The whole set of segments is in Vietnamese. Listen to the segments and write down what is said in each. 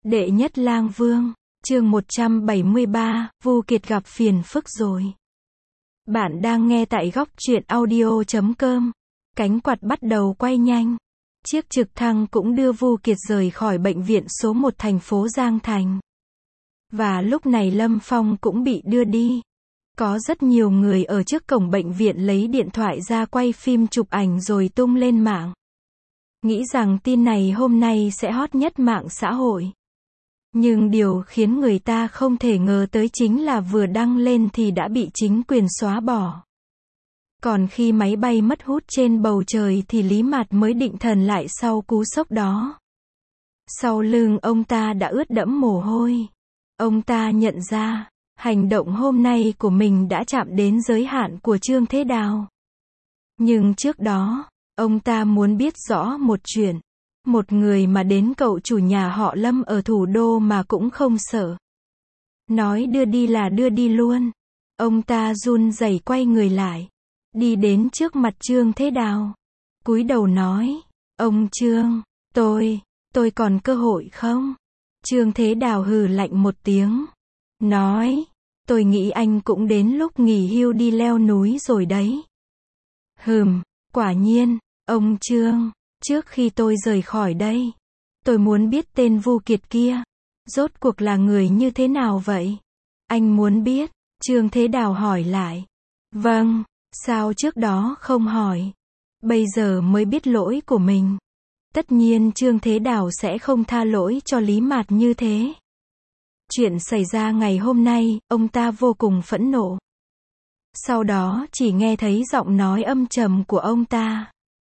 Đệ nhất lang vương, chương 173, Vu Kiệt gặp phiền phức rồi. Bạn đang nghe tại góc truyện audio.com. Cánh quạt bắt đầu quay nhanh. Chiếc trực thăng cũng đưa Vu Kiệt rời khỏi bệnh viện số 1 thành phố Giang Thành. Và lúc này Lâm Phong cũng bị đưa đi. Có rất nhiều người ở trước cổng bệnh viện lấy điện thoại ra quay phim chụp ảnh rồi tung lên mạng. Nghĩ rằng tin này hôm nay sẽ hot nhất mạng xã hội. Nhưng điều khiến người ta không thể ngờ tới chính là vừa đăng lên thì đã bị chính quyền xóa bỏ. Còn khi máy bay mất hút trên bầu trời thì Lý Mạt mới định thần lại sau cú sốc đó. Sau lưng ông ta đã ướt đẫm mồ hôi. Ông ta nhận ra, hành động hôm nay của mình đã chạm đến giới hạn của Trương Thế Đào. Nhưng trước đó, ông ta muốn biết rõ một chuyện. Một người mà đến cậu chủ nhà họ Lâm ở thủ đô mà cũng không sợ. Nói đưa đi là đưa đi luôn. Ông ta run rẩy quay người lại. Đi đến trước mặt Trương Thế Đào. Cúi đầu nói, ông Trương, tôi còn cơ hội không? Trương Thế Đào hừ lạnh một tiếng. Nói, tôi nghĩ anh cũng đến lúc nghỉ hưu đi leo núi rồi đấy. Quả nhiên, ông Trương. Trước khi tôi rời khỏi đây, tôi muốn biết tên Vu Kiệt kia. Rốt cuộc là người như thế nào vậy? Anh muốn biết? Trương Thế Đào hỏi lại. Vâng, sao trước đó không hỏi? Bây giờ mới biết lỗi của mình. Tất nhiên Trương Thế Đào sẽ không tha lỗi cho Lý Mạt như thế. Chuyện xảy ra ngày hôm nay, ông ta vô cùng phẫn nộ. Sau đó chỉ nghe thấy giọng nói âm trầm của ông ta.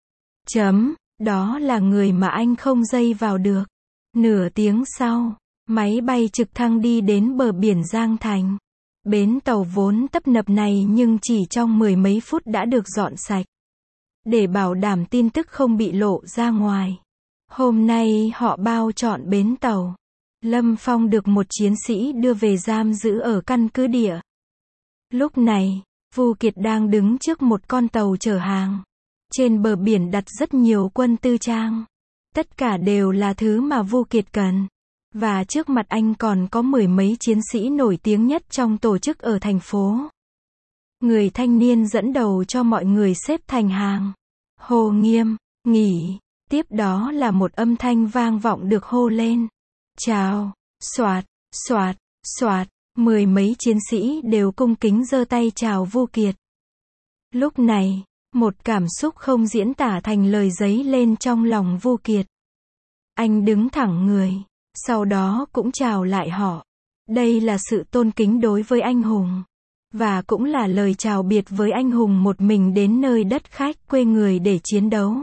Đó là người mà anh không dây vào được. Nửa tiếng sau, máy bay trực thăng đi đến bờ biển Giang Thành. Bến tàu vốn tấp nập này nhưng chỉ trong mười mấy phút đã được dọn sạch. Để bảo đảm tin tức không bị lộ ra ngoài. Hôm nay họ bao trọn bến tàu. Lâm Phong được một chiến sĩ đưa về giam giữ ở căn cứ địa. Lúc này, Vu Kiệt đang đứng trước một con tàu chở hàng. Trên bờ biển đặt rất nhiều quân tư trang. Tất cả đều là thứ mà Vu Kiệt cần. Và trước mặt anh còn có mười mấy chiến sĩ nổi tiếng nhất trong tổ chức ở thành phố. Người thanh niên dẫn đầu cho mọi người xếp thành hàng. Hô nghiêm, nghỉ. Tiếp đó là một âm thanh vang vọng được hô lên. Chào, xoạt, xoạt, xoạt. Mười mấy chiến sĩ đều cung kính giơ tay chào Vu Kiệt. Lúc này, một cảm xúc không diễn tả thành lời dấy lên trong lòng Vu Kiệt. Anh đứng thẳng người, sau đó cũng chào lại họ. Đây là sự tôn kính đối với anh hùng. Và cũng là lời chào biệt với anh hùng một mình đến nơi đất khách quê người để chiến đấu.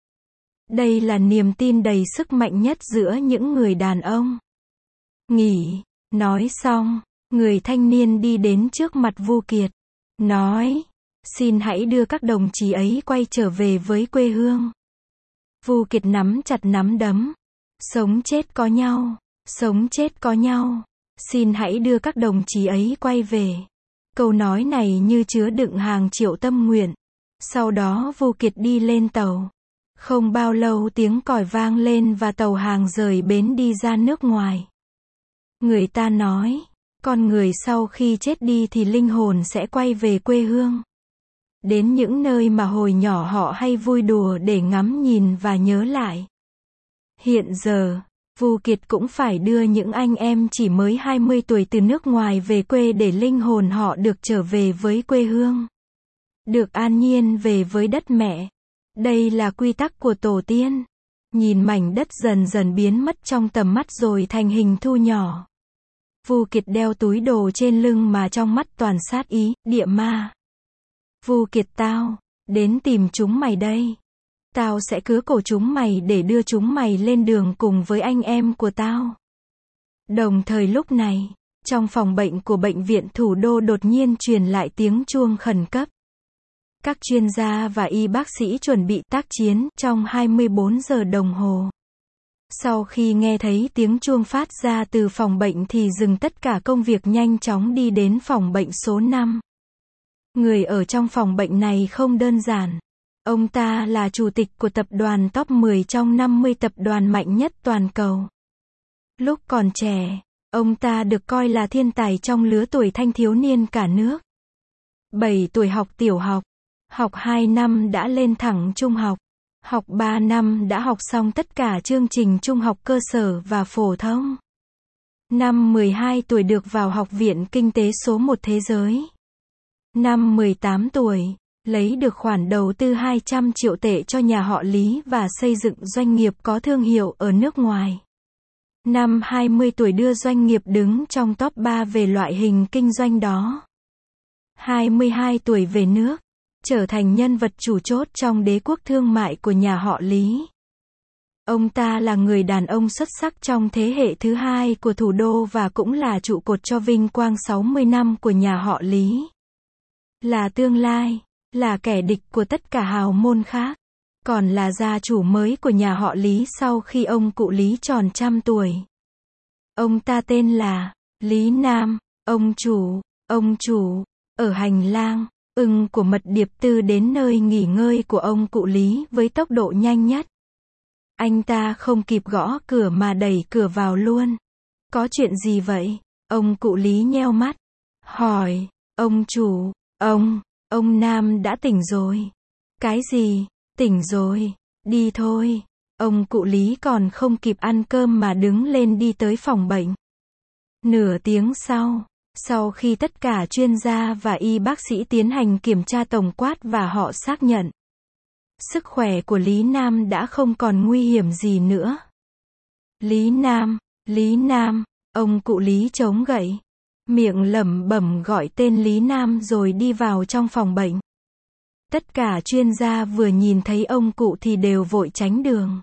Đây là niềm tin đầy sức mạnh nhất giữa những người đàn ông. Nghỉ, nói xong, người thanh niên đi đến trước mặt Vu Kiệt. Nói, xin hãy đưa các đồng chí ấy quay trở về với quê hương. Vu Kiệt nắm chặt nắm đấm. Sống chết có nhau, sống chết có nhau. Xin hãy đưa các đồng chí ấy quay về. Câu nói này như chứa đựng hàng triệu tâm nguyện. Sau đó Vu Kiệt đi lên tàu. Không bao lâu tiếng còi vang lên và tàu hàng rời bến đi ra nước ngoài. Người ta nói, con người sau khi chết đi thì linh hồn sẽ quay về quê hương. Đến những nơi mà hồi nhỏ họ hay vui đùa để ngắm nhìn và nhớ lại. Hiện giờ, Vu Kiệt cũng phải đưa những anh em chỉ mới 20 tuổi từ nước ngoài về quê để linh hồn họ được trở về với quê hương. Được an nhiên về với đất mẹ. Đây là quy tắc của tổ tiên. Nhìn mảnh đất dần dần biến mất trong tầm mắt rồi thành hình thu nhỏ. Vu Kiệt đeo túi đồ trên lưng mà trong mắt toàn sát ý, địa ma. Vu Kiệt tao, đến tìm chúng mày đây. Tao sẽ cứa cổ chúng mày để đưa chúng mày lên đường cùng với anh em của tao. Đồng thời lúc này, trong phòng bệnh của bệnh viện thủ đô đột nhiên truyền lại tiếng chuông khẩn cấp. Các chuyên gia và y bác sĩ chuẩn bị tác chiến trong 24 giờ đồng hồ. Sau khi nghe thấy tiếng chuông phát ra từ phòng bệnh thì dừng tất cả công việc nhanh chóng đi đến phòng bệnh số 5. Người ở trong phòng bệnh này không đơn giản. Ông ta là chủ tịch của tập đoàn top 10 trong 50 tập đoàn mạnh nhất toàn cầu. Lúc còn trẻ, ông ta được coi là thiên tài trong lứa tuổi thanh thiếu niên cả nước. 7 tuổi học tiểu học, học 2 năm đã lên thẳng trung học, học 3 năm đã học xong tất cả chương trình trung học cơ sở và phổ thông. Năm 12 tuổi được vào Học viện Kinh tế số 1 thế giới. Năm 18 tuổi, lấy được khoản đầu tư 200 triệu tệ cho nhà họ Lý và xây dựng doanh nghiệp có thương hiệu ở nước ngoài. Năm 20 tuổi đưa doanh nghiệp đứng trong top 3 về loại hình kinh doanh đó. 22 tuổi về nước, trở thành nhân vật chủ chốt trong đế quốc thương mại của nhà họ Lý. Ông ta là người đàn ông xuất sắc trong thế hệ thứ hai của thủ đô và cũng là trụ cột cho vinh quang 60 năm của nhà họ Lý. Là tương lai, là kẻ địch của tất cả hào môn khác, còn là gia chủ mới của nhà họ Lý sau khi ông cụ Lý tròn 100 tuổi. Ông ta tên là Lý Nam, ông chủ, ở hành lang ưng của mật điệp tư đến nơi nghỉ ngơi của ông cụ Lý với tốc độ nhanh nhất. Anh ta không kịp gõ cửa mà đẩy cửa vào luôn. Có chuyện gì vậy? Ông cụ Lý nheo mắt, hỏi, ông chủ, ông Nam đã tỉnh rồi. Cái gì? Tỉnh rồi, đi thôi. Ông cụ Lý còn không kịp ăn cơm mà đứng lên đi tới phòng bệnh. Nửa tiếng sau khi tất cả chuyên gia và y bác sĩ tiến hành kiểm tra tổng quát và họ xác nhận sức khỏe của Lý Nam đã không còn nguy hiểm gì nữa. Lý Nam, ông cụ Lý chống gậy, miệng lẩm bẩm gọi tên Lý Nam rồi đi vào trong phòng bệnh. Tất cả chuyên gia vừa nhìn thấy ông cụ thì đều vội tránh đường.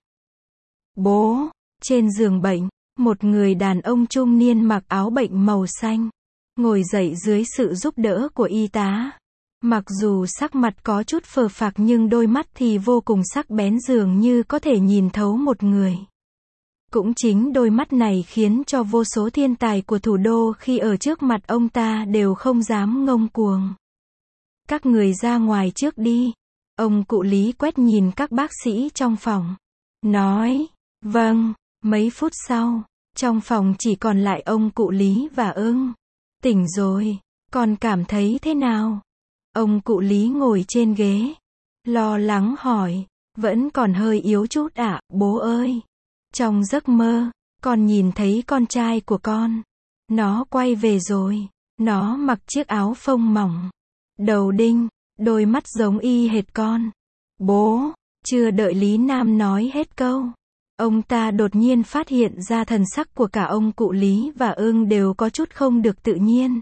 Bố, trên giường bệnh, một người đàn ông trung niên mặc áo bệnh màu xanh, ngồi dậy dưới sự giúp đỡ của y tá. Mặc dù sắc mặt có chút phờ phạc nhưng đôi mắt thì vô cùng sắc bén dường như có thể nhìn thấu một người. Cũng chính đôi mắt này khiến cho vô số thiên tài của thủ đô khi ở trước mặt ông ta đều không dám ngông cuồng. Các người ra ngoài trước đi. Ông cụ Lý quét nhìn các bác sĩ trong phòng. Nói, vâng. Mấy phút sau, trong phòng chỉ còn lại ông cụ Lý và ưng. Tỉnh rồi, con cảm thấy thế nào? Ông cụ Lý ngồi trên ghế, lo lắng hỏi, vẫn còn hơi yếu chút ạ, bố ơi. Trong giấc mơ, con nhìn thấy con trai của con. Nó quay về rồi, nó mặc chiếc áo phông mỏng, đầu đinh, đôi mắt giống y hệt con. Bố, chưa đợi Lý Nam nói hết câu, ông ta đột nhiên phát hiện ra thần sắc của cả ông cụ Lý và ưng đều có chút không được tự nhiên.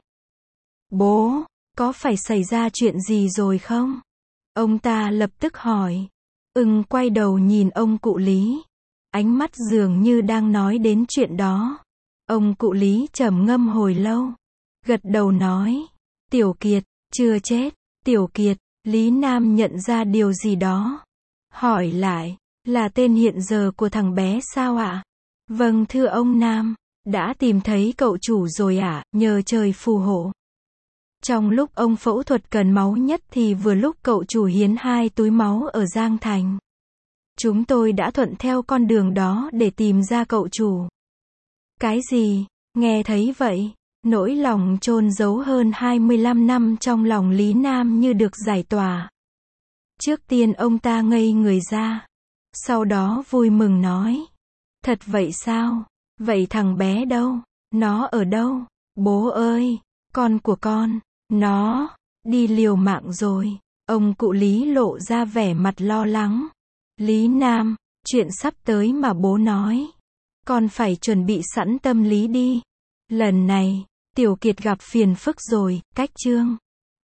Bố, có phải xảy ra chuyện gì rồi không? Ông ta lập tức hỏi. Ưng quay đầu nhìn ông cụ Lý, ánh mắt dường như đang nói đến chuyện đó. Ông cụ Lý trầm ngâm hồi lâu, gật đầu nói, Tiểu Kiệt, chưa chết. Tiểu Kiệt, Lý Nam nhận ra điều gì đó, hỏi lại, là tên hiện giờ của thằng bé sao ạ? Vâng thưa ông Nam, đã tìm thấy cậu chủ rồi ạ, nhờ trời phù hộ. Trong lúc ông phẫu thuật cần máu nhất thì vừa lúc cậu chủ hiến 2 túi máu ở Giang Thành. Chúng tôi đã thuận theo con đường đó để tìm ra cậu chủ. Cái gì? Nghe thấy vậy, nỗi lòng chôn giấu hơn 25 năm trong lòng Lý Nam như được giải tỏa. Trước tiên ông ta ngây người ra, sau đó vui mừng nói, thật vậy sao? Vậy thằng bé đâu? Nó ở đâu? Bố ơi, con của con, nó đi liều mạng rồi. Ông cụ Lý lộ ra vẻ mặt lo lắng. Lý Nam, chuyện sắp tới mà bố nói, con phải chuẩn bị sẵn tâm lý đi. Lần này, Tiểu Kiệt gặp phiền phức rồi. Cách chương